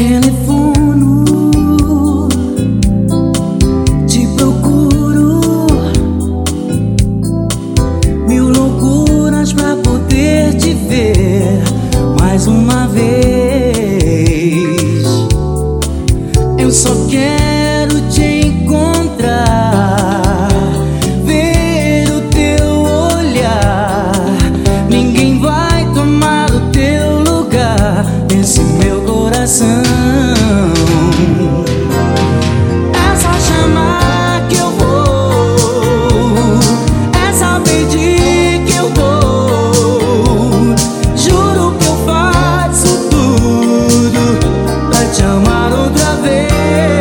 telefono, te procuro, mil loucuras pra poder te ver mais uma vez. Eu só quero te encontrar, ver o teu olhar. Ninguém vai tomar o teu lugar nesse meu coração. É só chamar que eu vou, é só pedir que eu dou. Juro que eu faço tudo pra te amar outra vez.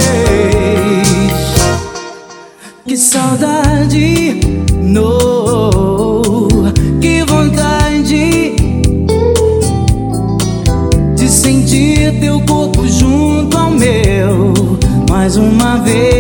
Que saudade, que vontade de sentir teu corpo junto ao meu mais uma vez.